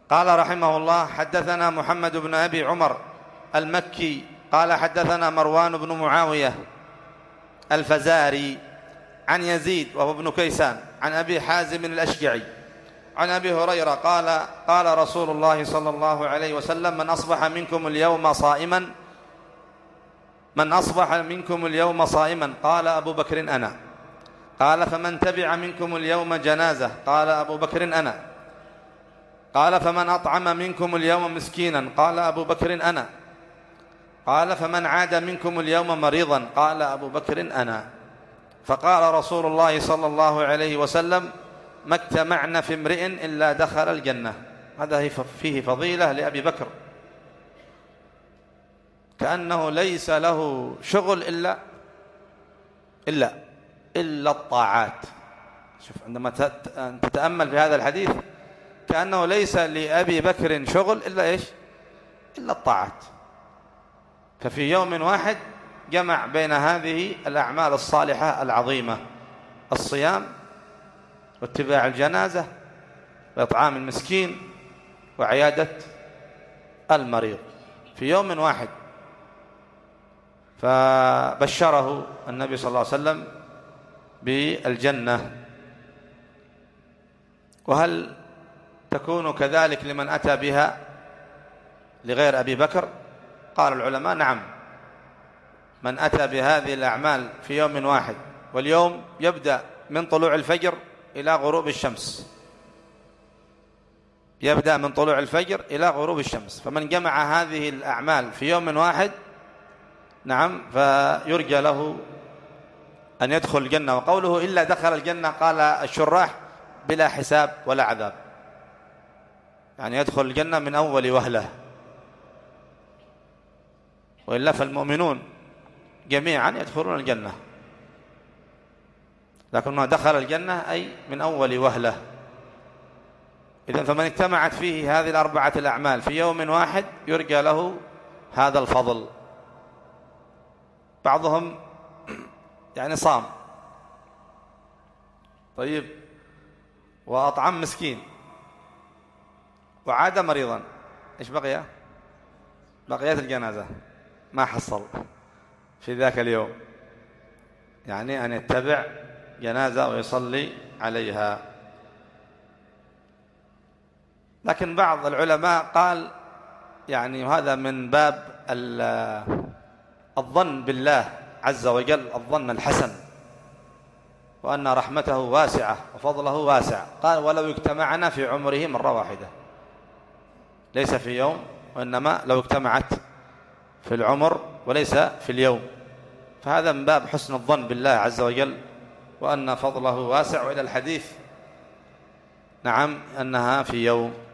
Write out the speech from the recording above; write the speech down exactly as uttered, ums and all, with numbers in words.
قال رحمه الله: حدثنا محمد بن أبي عمر المكي قال حدثنا مروان بن معاوية الفزاري عن يزيد وهو ابن كيسان عن أبي حازم الأشجعي عن أبي هريرة قال: قال رسول الله صلى الله عليه وسلم: من أصبح منكم اليوم صائما من أصبح منكم اليوم صائما قال أبو بكر أنا. قال: فمن تبع منكم اليوم جنازة قال أبو بكر أنا. قال: فمن أطعم منكم اليوم مسكينا قال أبو بكر أنا. قال: فمن عاد منكم اليوم مريضا قال أبو بكر أنا. فقال رسول الله صلى الله عليه وسلم: ما اجتمعنا في امرئ إلا دخل الجنة. هذا فيه فضيلة لأبي بكر، كأنه ليس له شغل إلا إلا إلا الطاعات. شوف، عندما تتأمل في هذا الحديث كأنه ليس لأبي بكر شغل إلا إيش؟ إلا الطاعات. ففي يوم واحد جمع بين هذه الأعمال الصالحة العظيمة: الصيام واتباع الجنازة وإطعام المسكين وعيادة المريض في يوم واحد. فبشره النبي صلى الله عليه وسلم بالجنة. وهل تكون كذلك لمن أتى بها لغير أبي بكر؟ قال العلماء: نعم، من أتى بهذه الأعمال في يوم واحد، واليوم يبدأ من طلوع الفجر إلى غروب الشمس، يبدأ من طلوع الفجر إلى غروب الشمس، فمن جمع هذه الأعمال في يوم واحد نعم فيرجى له أن يدخل الجنة. وقوله إلا دخل الجنة قال الشراح بلا حساب ولا عذاب، يعني يدخل الجنة من أول وهلة، وإلا فالمؤمنون جميعا يدخلون الجنة، لكنه دخل الجنة أي من أول وهلة. إذن فمن اجتمعت فيه هذه الأربعة الأعمال في يوم واحد يرجى له هذا الفضل. بعضهم يعني صام، طيب، وأطعم مسكين وعاد مريضا، إيش بقي؟ بقيت الجنازة، ما حصل في ذاك اليوم، يعني أن يتبع جنازة ويصلي عليها. لكن بعض العلماء قال يعني هذا من باب الظن بالله عز وجل، الظن الحسن، وأن رحمته واسعة وفضله واسع. قال: ولو اجتمعنا في عمره مرة واحدة، ليس في يوم، وإنما لو اجتمعت في العمر وليس في اليوم. فهذا من باب حسن الظن بالله عز وجل، وأن فضله واسع. وإلى الحديث نعم أنها في يوم.